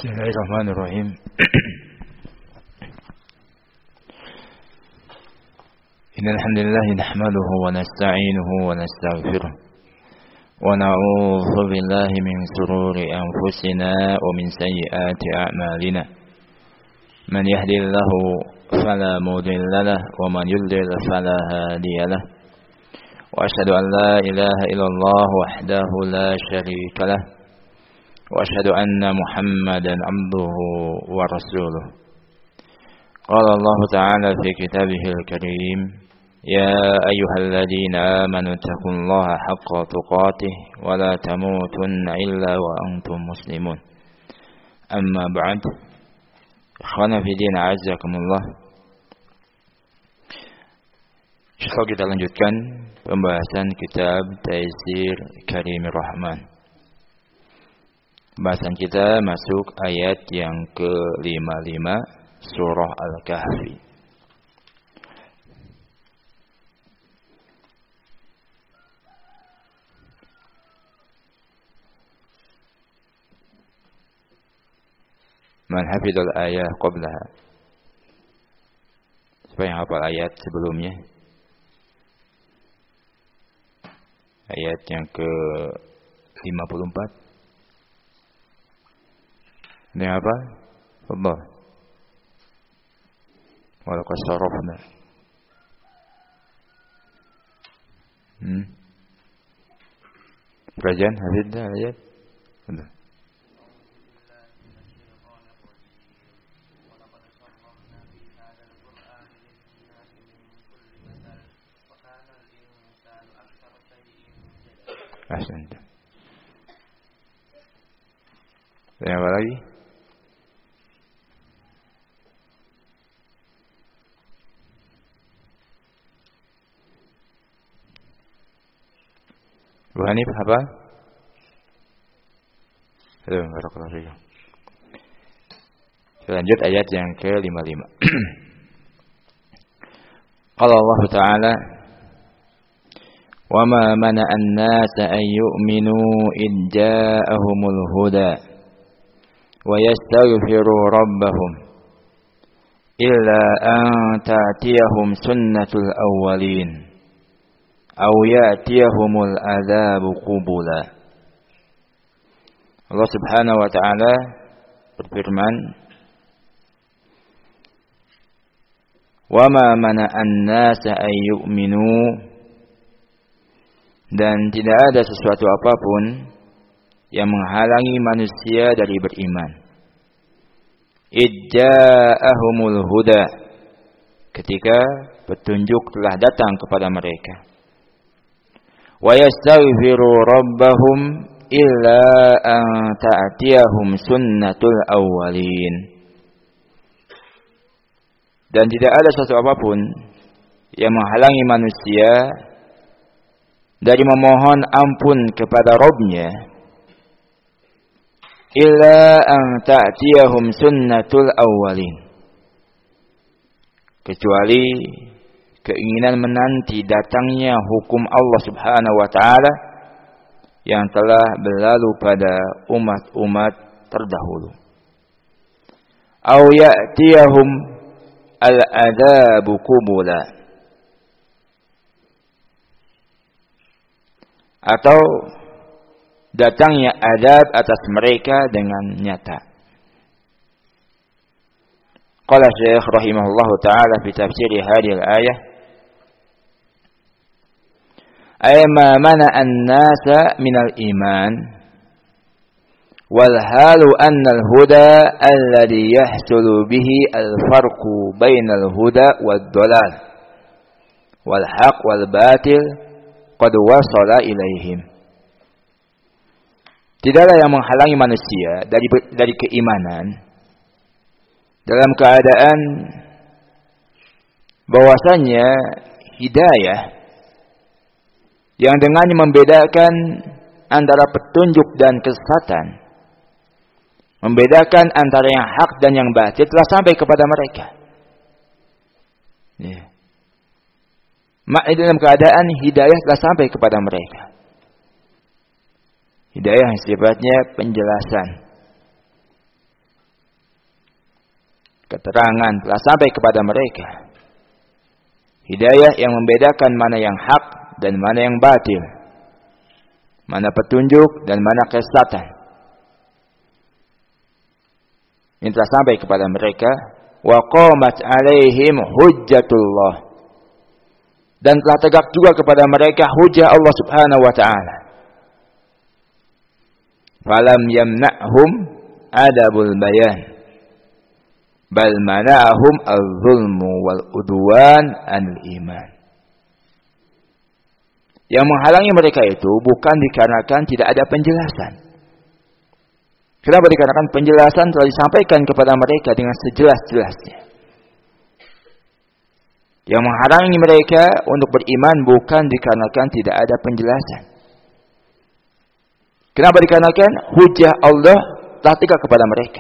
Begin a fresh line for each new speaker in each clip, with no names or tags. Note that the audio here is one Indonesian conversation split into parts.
Bismillahirrahmanirrahim. Innal hamdalillah nahmaduhu wa nasta'inuhu wa nastaghfiruh wa na'udzu billahi min shururi anfusina wa min sayyiati a'malina. Man yahdihillahu fala mudilla lahu wa man yudlil fala hadiya lahu. Wa asyhadu an la ilaha illallah wahdahu la syarika lahu. وأشهد أن محمدا عبده ورسوله. قال الله تعالى في كتابه الكريم: يا أيها الذين آمنوا اتقوا الله حق تقاته ولا تموتن إلا وأنتم مسلمون. أما بعد، إخوانا في الدين أعزكم الله. Insyaallah kita lanjutkan pembahasan kitab Taisir Karimir Rahman. Bahasan kita masuk ayat yang ke-55 surah Al-Kahfi. Man hafidhal ayah qablaha. Siapa yang hafal ayat sebelumnya? Ayat yang ke-54. Ini apa? Allah. Walaqad sarafna. Rajan hafidha ayat. Sudah. Ahsanta. Yang apa lagi? Bu Hanif apa? Barakallahu fiik. Lanjut ayat yang ke-55. Qala Allah Ta'ala: "Wa ma mana'an nasa an yu'minu id ja'ahumul huda wa yastaghfiru rabbahum illa an ta'tiyahum sunnatul awwalin aw ya'tiyahumul adzabu qubula." Allah Subhanahu wa taala berfirman, "Wa ma mana'an nasa ay yu'minu," dan tidak ada sesuatu apapun yang menghalangi manusia dari beriman. Idda'ahumul huda, ketika petunjuk telah datang kepada mereka. Wa yastaghfiru rabbahum illa an ta'tiyahum sunnatul awwalin. Dan tidak ada sesuatu apapun yang menghalangi manusia dari memohon ampun kepada Rabb-Nya, illa an ta'tiyahum sunnatul awwalin, kecuali keinginan menanti datangnya hukum Allah Subhanahu wa taala yang telah berlalu pada umat-umat terdahulu. Aw ya'tiyahum al-adzabu qubula, atau datangnya adab atas mereka dengan nyata. Qala Syekh rahimahullahu taala fi tafsir hadhihi al-ayah: ay ma mana an-nasa min al-iman wal halu anna al-huda alladhi yahsulu bihi al-farqu bainal huda wad dalal wal haqq wal batil qad wasala ilaihim. Tidaklah yang menghalangi manusia dari keimanan dalam keadaan bahwasanya hidayah yang dengannya membedakan antara petunjuk dan kesesatan, membedakan antara yang hak dan yang batil telah sampai kepada mereka. Ya. Dalam keadaan hidayah telah sampai kepada mereka. Hidayah yang sifatnya penjelasan. keterangan telah sampai kepada mereka. Hidayah yang membedakan mana yang hak dan mana yang batil. Mana petunjuk dan mana kesesatan. Ini telah sampai kepada mereka. Wa qamat alaihim hujjatullah. Dan telah tegak juga kepada mereka hujah Allah Subhanahu wa ta'ala. Falam yamna'hum adabul bayan. Bal mana'ahum al-zulmu wal-udwan anil iman. Yang menghalangi mereka itu bukan dikarenakan tidak ada penjelasan. Kenapa? Dikarenakan penjelasan telah disampaikan kepada mereka dengan sejelas-jelasnya. Yang menghalangi mereka untuk beriman bukan dikarenakan tidak ada penjelasan. Kenapa? Dikarenakan hujah Allah telah tegak kepada mereka.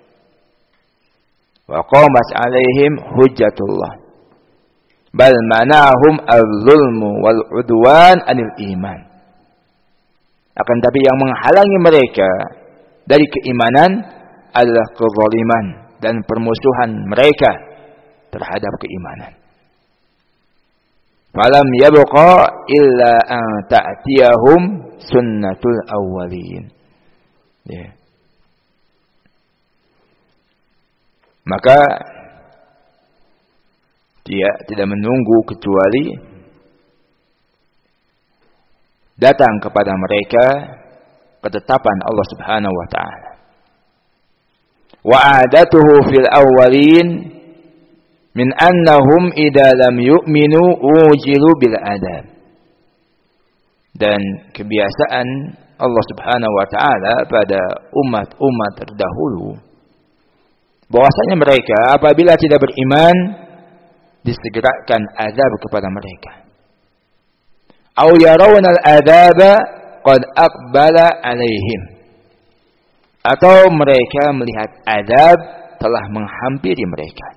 Wa qamat alaihim hujjatullah. Bal manahum al-zulmu wal-udwan anil iman. Akan tapi yang menghalangi mereka dari keimanan adalah kezaliman dan permusuhan mereka terhadap keimanan. Falam yabqa illa an ta'tiyahum sunnatul awwalin. Ya. Maka dia tidak menunggu kecuali datang kepada mereka ketetapan Allah Subhanahu wa ta'ala. Wa adatuhu fil awwalin min annahum idza lam yu'minu ujilu bil adab. Dan kebiasaan Allah Subhanahu wa ta'ala pada umat-umat terdahulu bahwasanya mereka apabila tidak beriman disegerakan azab kepada mereka. Au yarawna al-adaba qad aqbala alaihim. Atau mereka melihat azab telah menghampiri mereka.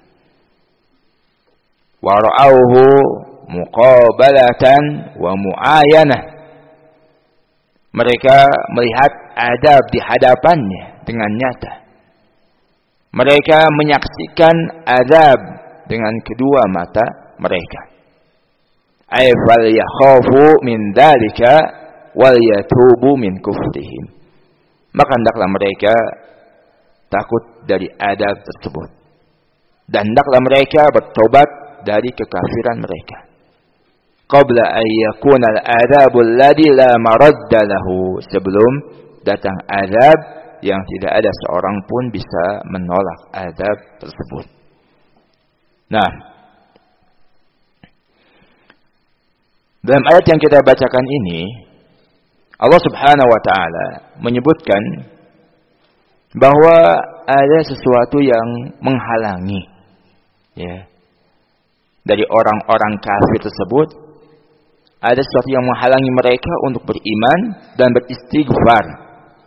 Wa ra'awhu muqabalatan wa mu'ayanah. Mereka melihat azab di hadapannya dengan nyata. Mereka menyaksikan azab dengan kedua mata mereka. Ay fal yakhafu min dzalika wal yatubu min kufrihim. Maka hendaklah mereka takut dari azab tersebut. Dan hendaklah mereka bertobat dari kekafiran mereka. Qabla ay yakuna al-adzabul ladzi la maradda lahu. Sebelum datang azab yang tidak ada seorang pun bisa menolak azab tersebut. Nah, dalam ayat yang kita bacakan ini, Allah Subhanahu wa ta'ala menyebutkan bahwa ada sesuatu yang menghalangi ya, dari orang-orang kafir tersebut. Ada sesuatu yang menghalangi mereka untuk beriman dan beristighfar.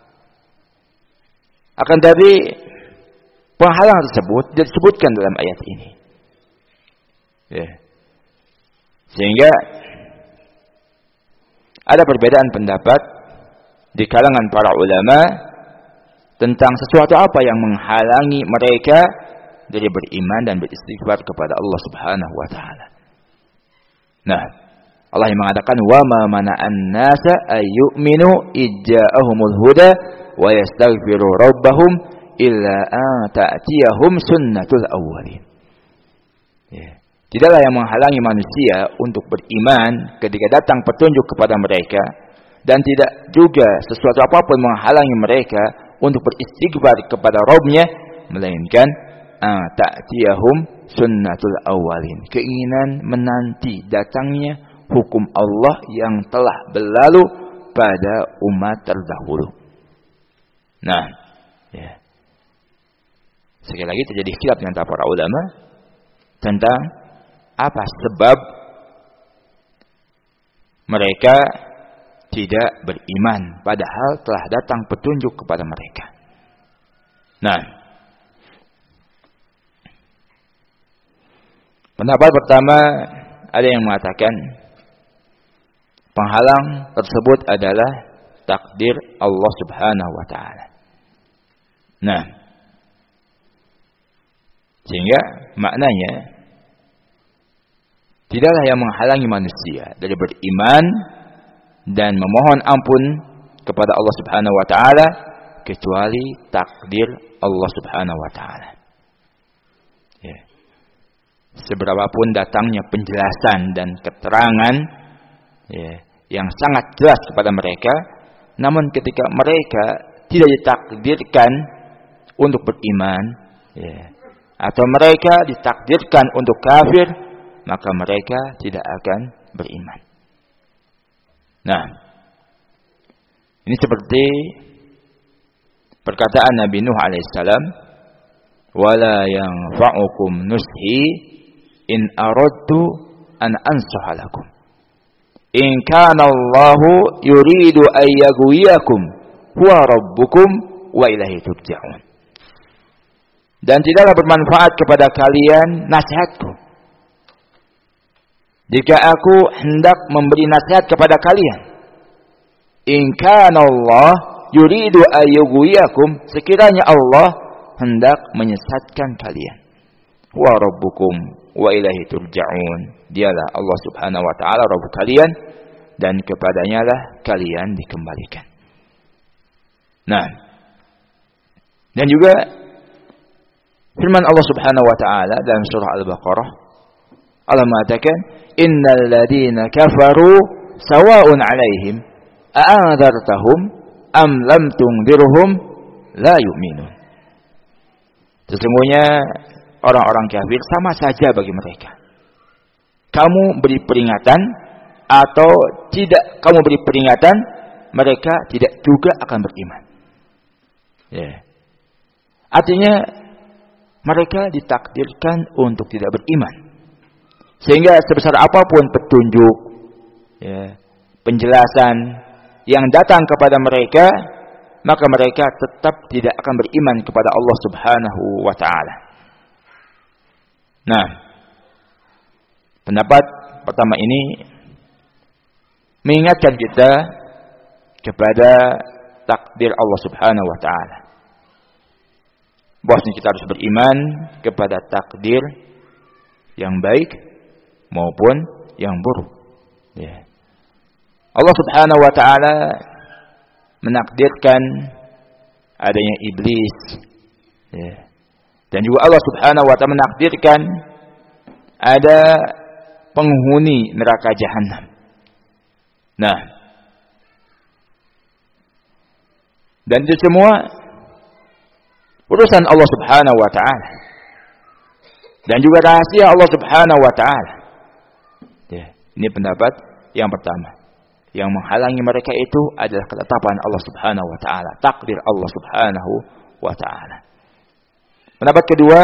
Akan tapi penghalang tersebut disebutkan dalam ayat ini. Ya. Sehingga ada perbedaan pendapat di kalangan para ulama tentang sesuatu apa yang menghalangi mereka dari beriman dan beristighfar kepada Allah Subhanahu wa ta'ala. Nah, Allah yang mengatakan wa ma mana'an nasa ayyuminu ijja'ahumul huda wa yastaghfiru rabbahum illa an ta'tiyahum sunnatul awwalin. Ya. Tidaklah yang menghalangi manusia untuk beriman ketika datang petunjuk kepada mereka, dan tidak juga sesuatu apapun menghalangi mereka untuk beristighfar kepada Rabb-nya, melainkan ta'tiyahum sunnatul awwalin, keinginan menanti datangnya hukum Allah yang telah berlalu pada umat terdahulu. Nah, ya. Sekali lagi terjadi khilaf di antara para ulama tentang apa sebab mereka tidak beriman padahal telah datang petunjuk kepada mereka. Nah, pendapat pertama ada yang mengatakan penghalang tersebut adalah takdir Allah Subhanahu wa ta'ala. Nah, Sehingga maknanya tidaklah yang menghalangi manusia dari beriman dan memohon ampun kepada Allah Subhanahu wa taala kecuali takdir Allah Subhanahu wa taala. Ya. Seberapapun datangnya penjelasan dan keterangan yang sangat jelas kepada mereka, namun ketika mereka tidak ditakdirkan untuk beriman, atau mereka ditakdirkan untuk kafir, maka mereka tidak akan beriman. Nah, ini seperti perkataan Nabi Nuh alaihissalam, "Wala yanfa'ukum nushi in aradtu an ansaha lakum. In kana Allahu yuridu an yaghwiyakum huwa rabbukum wa ilaihi turja'un." Dan tidaklah bermanfaat kepada kalian nasihatku jika aku hendak memberi nasihat kepada kalian. In kana Allah yuridu an yaghwiyakum, sekiranya Allah hendak menyesatkan kalian. Wa rabbukum wa ilaihi turja'un. Dialah Allah Subhanahu wa taala Rabb kalian dan kepadanya lah kalian dikembalikan. Nah, dan juga firman Allah Subhanahu wa taala dalam surah Al-Baqarah, Allah mengatakan, "Innal ladzina kafaru sawa'un 'alaihim a'andzartahum am lam tunzirhum la yu'minun." Sesungguhnya orang-orang kafir sama saja bagi mereka. Kamu beri peringatan atau tidak kamu beri peringatan, mereka tidak juga akan beriman. Artinya mereka ditakdirkan untuk tidak beriman. Sehingga sebesar apapun petunjuk, penjelasan yang datang kepada mereka, maka mereka tetap tidak akan beriman kepada Allah Subhanahu wa taala. Nah, pendapat pertama ini mengingatkan kita kepada takdir Allah Subhanahu wa taala. Bahwasanya kita harus beriman kepada takdir yang baik maupun yang buruk. Allah Subhanahu wa taala menakdirkan adanya iblis, dan juga Allah Subhanahu wa taala menakdirkan ada penghuni neraka jahanam. Nah, dan itu semua urusan Allah Subhanahu wa taala dan juga rahasia Allah Subhanahu wa taala. Ini pendapat yang pertama. Yang menghalangi mereka itu adalah ketetapan Allah Subhanahu wa taala, takdir Allah Subhanahu wa taala. Pendapat kedua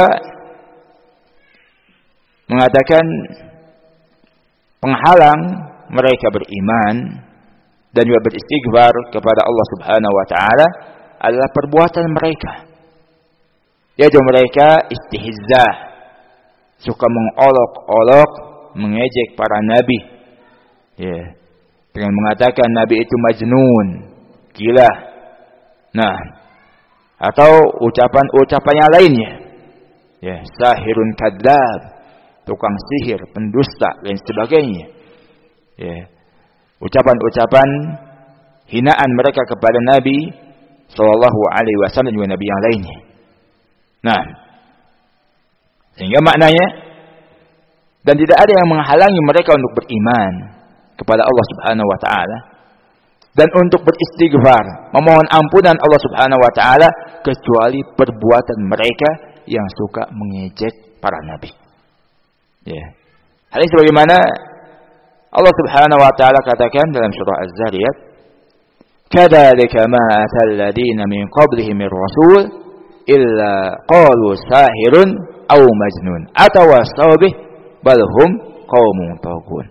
mengatakan penghalang mereka beriman dan juga beristighfar kepada Allah Subhanahu wa taala adalah perbuatan mereka. Yaitu mereka istihzah, suka mengolok-olok, mengejek para nabi. Dengan mengatakan nabi itu majnun, gila. Nah, atau ucapan-ucapan yang lainnya. Sahirun kadzab, tukang sihir, pendusta dan sebagainya. Ucapan-ucapan hinaan mereka kepada Nabi sallallahu alaihi wasallam dan juga nabi yang lainnya. Nah, sehingga maknanya dan tidak ada yang menghalangi mereka untuk beriman kepada Allah Subhanahu wa taala dan untuk beristighfar, memohon ampunan Allah Subhanahu wa taala kecuali perbuatan mereka yang suka mengejek para nabi. Hal ini sebagaimana Allah Subhanahu wa taala katakan dalam surah Az-Zariyat, "Kadzalika ma atal ladina min qablihim mir rasul illa qalu sahirun aw majnun atawasaw bih bal hum qaumun taghun."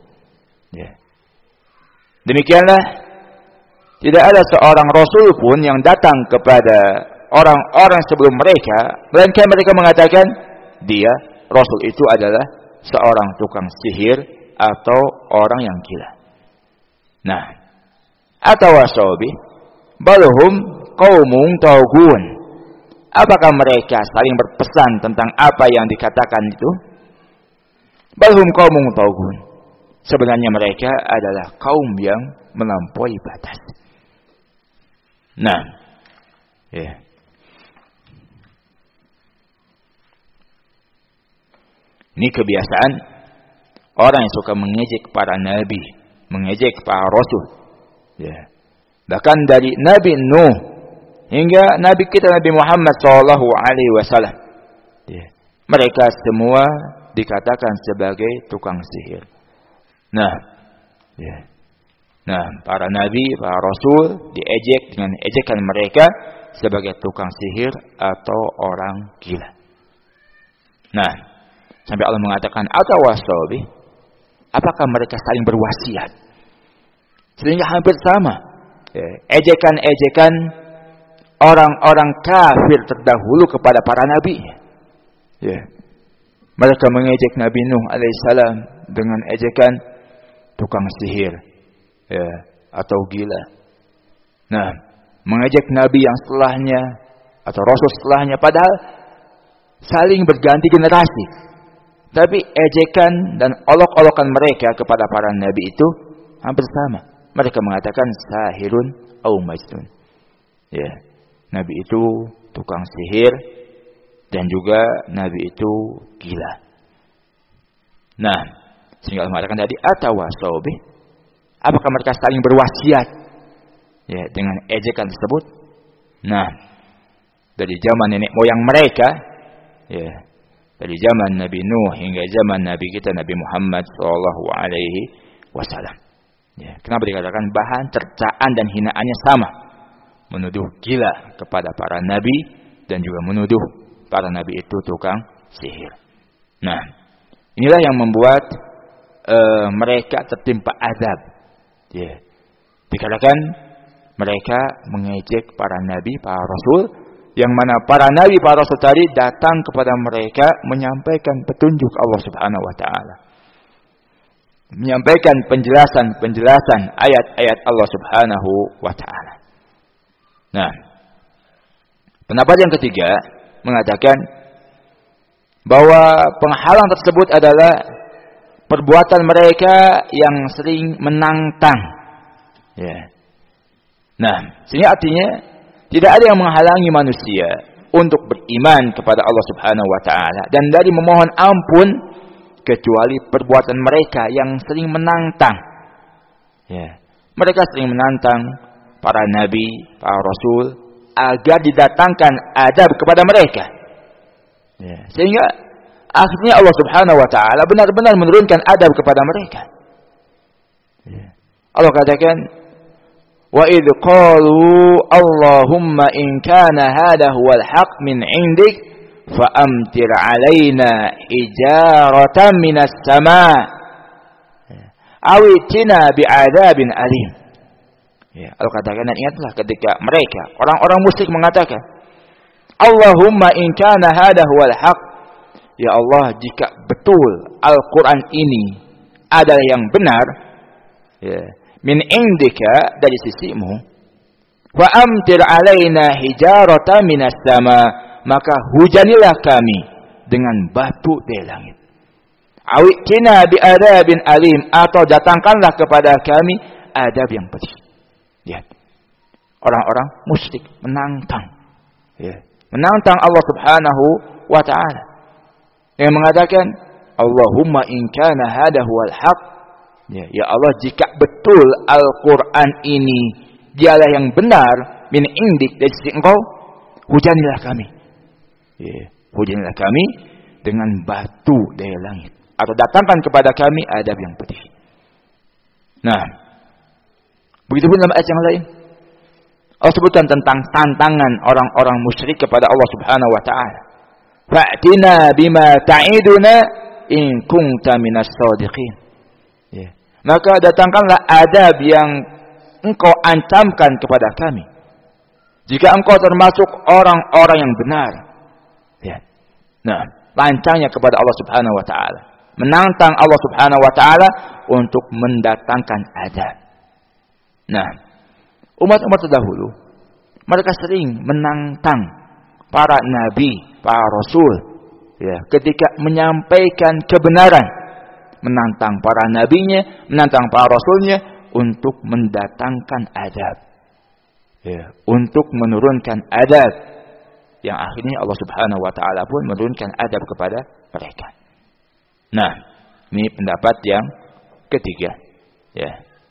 Demikianlah tidak ada seorang rasul pun yang datang kepada orang-orang sebelum mereka melainkan mereka mengatakan dia rasul itu adalah seorang tukang sihir atau orang yang gila. Nah, atawasaw bih bal hum qaumun taghun, Apakah mereka saling berpesan tentang apa yang dikatakan itu? Balhum qaumun taghun. Sebenarnya mereka adalah kaum yang melampaui batas. Nah, ya. Ini kebiasaan orang yang suka mengejek para nabi, mengejek para rasul. Ya. Bahkan dari Nabi Nuh hingga Nabi kita Nabi Muhammad SAW. Ya. Mereka semua dikatakan sebagai tukang sihir. Nah, ya. Nah, para nabi, para rasul diejek dengan ejekan mereka sebagai tukang sihir atau orang gila. Nah, sampai Allah mengatakan atawasabi, apakah mereka saling berwasiat? Sehingga hampir sama. Ya, ejekan-ejekan orang-orang kafir terdahulu kepada para nabi. Ya. Mereka mengejek Nabi Nuh alaihissalam dengan ejekan tukang sihir, ya, atau gila. Nah, mengejek nabi yang setelahnya atau rasul setelahnya, padahal saling berganti generasi. Tapi ejekan dan olok-olokan mereka kepada para nabi itu hampir sama. Mereka mengatakan sahirun au majnun. Ya, nabi itu tukang sihir dan juga nabi itu gila. Nah, sehingga Allah mengatakan tadi atawasabi, apakah mereka saling berwasiat ya dengan ejekan tersebut? Nah, dari zaman nenek moyang mereka, ya, dari zaman Nabi Nuh hingga zaman Nabi kita Nabi Muhammad SAW. Ya, kenapa dikatakan bahan cercaan dan hinaannya sama? Menuduh gila kepada para nabi dan juga menuduh para nabi itu tukang sihir. Nah, inilah yang membuat mereka tertimpa azab. Ya. Dikatakan mereka mengejek para nabi, para rasul, yang mana para nabi, para rasul tadi datang kepada mereka menyampaikan petunjuk Allah Subhanahu wa taala. Menyampaikan penjelasan ayat-ayat Allah Subhanahu wa taala. Nah, pendapat yang ketiga mengatakan bahwa penghalang tersebut adalah perbuatan mereka yang sering menantang. Ya. Nah, sehingga artinya tidak ada yang menghalangi manusia untuk beriman kepada Allah Subhanahu wa taala dan dari memohon ampun kecuali perbuatan mereka yang sering menantang. Ya. Mereka sering menantang para nabi, para rasul agar didatangkan adab kepada mereka. Ya. Sehingga akhirnya Allah Subhanahu wa taala benar-benar menurunkan adab kepada mereka. Ya. Allah katakan, "Wa idz qalu Allahumma in kana hadha huwal haqq min 'indik fa amtir 'alaina hijaratan minas sama' aw itina bi'adzabin alim." Ya, Allah katakan, dan ingatlah ketika mereka orang-orang musyrik mengatakan, "Allahumma in kana hadha huwal haqq." Ya Allah, jika betul Al-Quran ini adalah yang benar, ya, min indika, dari sisimu, wa amtir alaina hijaratan minas sama, maka hujanilah kami dengan batu dari langit. Awitina bi'adabin alim, atau datangkanlah kepada kami adab yang pedih. Ya. Orang-orang musyrik menantang, ya, menantang Allah Subhanahu wa taala. Yang mengatakan, Allahumma in kana hadha huwal haqq. Ya Allah, jika betul Al-Quran ini dialah yang benar, min indik, dari sisi engkau, hujanilah kami. Ya, hujanilah kami dengan batu dari langit. Atau datangkan kepada kami adab yang pedih. Nah, begitu pun dalam ayat yang lain, Allah sebutkan tentang tantangan orang-orang musyrik kepada Allah Subhanahu wa taala. Fa'tina bima ta'iduna in kunta minas shadiqin. Ya. Maka datangkanlah adab yang engkau ancamkan kepada kami, jika engkau termasuk orang-orang yang benar. Ya. Nah, lancangnya kepada Allah Subhanahu wa taala, menantang Allah Subhanahu wa taala untuk mendatangkan adab. Nah, umat-umat terdahulu mereka sering menantang para nabi, para rasul, ya, ketika menyampaikan kebenaran, menantang para nabinya, menantang para rasulnya untuk mendatangkan adab, ya, untuk menurunkan adab, yang akhirnya Allah Subhanahu wa taala pun menurunkan adab kepada mereka. Nah, ini pendapat yang ketiga, ya.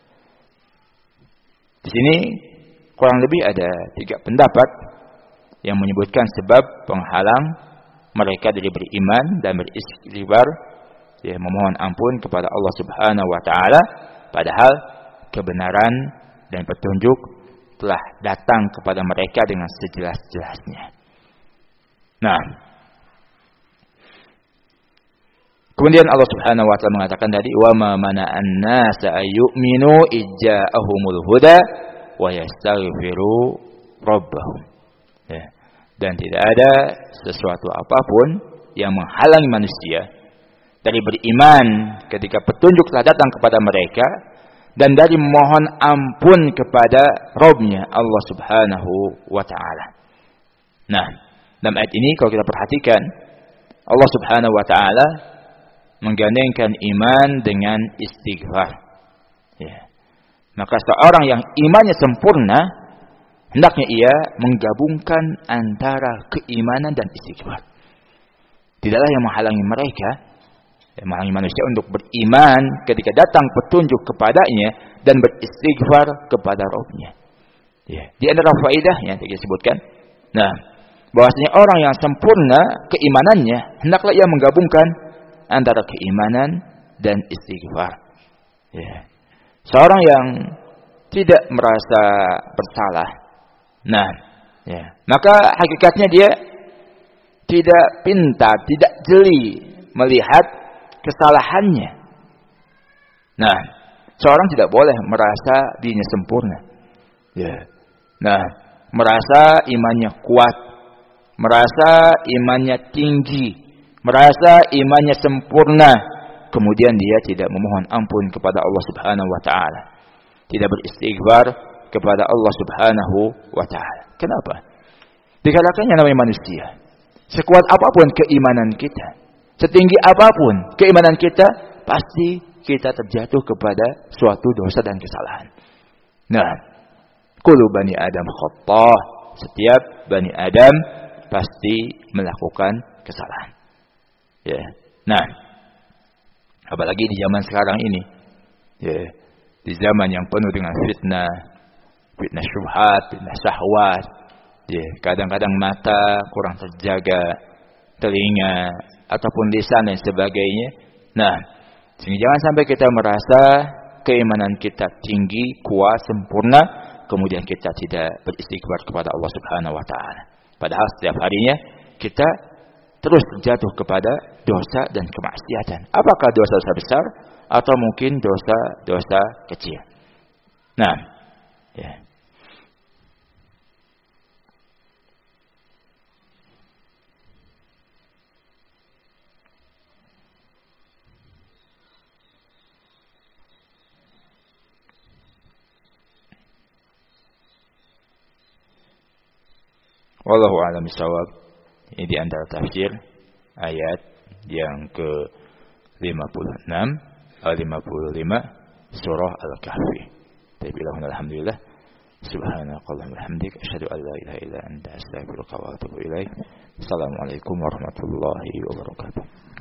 Di sini kurang lebih ada 3 pendapat yang menyebutkan sebab penghalang mereka dari beriman dan beristighfar, ya, memohon ampun kepada Allah Subhanahu wa taala, padahal kebenaran dan petunjuk telah datang kepada mereka dengan sejelas-jelasnya. Nah, kemudian Allah Subhanahu wa taala mengatakan tadi, wa ma mana'an nasa ayyuminu ijja'ahumul huda wa yastaghfiru rabbahum. Ya. Dan tidak ada sesuatu apapun yang menghalangi manusia dari beriman ketika petunjuk telah datang kepada mereka dan dari mohon ampun kepada Rabb-nya Allah Subhanahu wa taala. Nah, dalam ayat ini kalau kita perhatikan, Allah Subhanahu wa taala menggandengkan iman dengan istighfar. Ya. Maka seorang yang imannya sempurna, hendaknya ia menggabungkan antara keimanan dan istighfar. Tidaklah yang menghalangi mereka, yang menghalangi manusia untuk beriman ketika datang petunjuk kepadanya dan beristighfar kepada Rabb-nya. Ya. Di antara faedah yang tadi disebutkan, nah, bahwasanya orang yang sempurna keimanannya, hendaklah ia menggabungkan antara keimanan dan istighfar. Ya. Seorang yang tidak merasa bersalah, nah, ya, maka hakikatnya dia tidak pintar, tidak jeli melihat kesalahannya. Nah, seorang tidak boleh merasa dirinya sempurna. Ya. Nah, merasa imannya kuat, merasa imannya tinggi, merasa imannya sempurna, kemudian dia tidak memohon ampun kepada Allah Subhanahu wa taala, tidak beristighfar kepada Allah Subhanahu wa taala. Kenapa? Dikarenakan yang namanya manusia, sekuat apapun keimanan kita, setinggi apapun keimanan kita, pasti kita terjatuh kepada suatu dosa dan kesalahan. Nah, kullu bani Adam khatah, setiap bani Adam pasti melakukan kesalahan. Ya. Nah, apalagi di zaman sekarang ini, ya, di zaman yang penuh dengan fitnah, fitnah syubhat, fitnah syahwat, ya, kadang-kadang mata kurang terjaga, telinga ataupun lisan dan sebagainya. Nah, sehingga jangan sampai kita merasa keimanan kita tinggi, kuat, sempurna, kemudian kita tidak beristighfar kepada Allah Subhanahu wa taala. Padahal setiap harinya kita terus terjatuh kepada dosa dan kemaksiatan. Apakah dosa-dosa besar atau mungkin dosa-dosa kecil. Nah, ya. Wallahu a'lam bishawab. Ini di antara tafsir ayat yang ke-56 55 surah Al-Kahfi. Alhamdulillah. Subhanakallahumma wa bihamdika asyhadu an la ilaha illa anta astaghfiruka wa atubu ilaik. Assalamualaikum warahmatullahi wabarakatuh.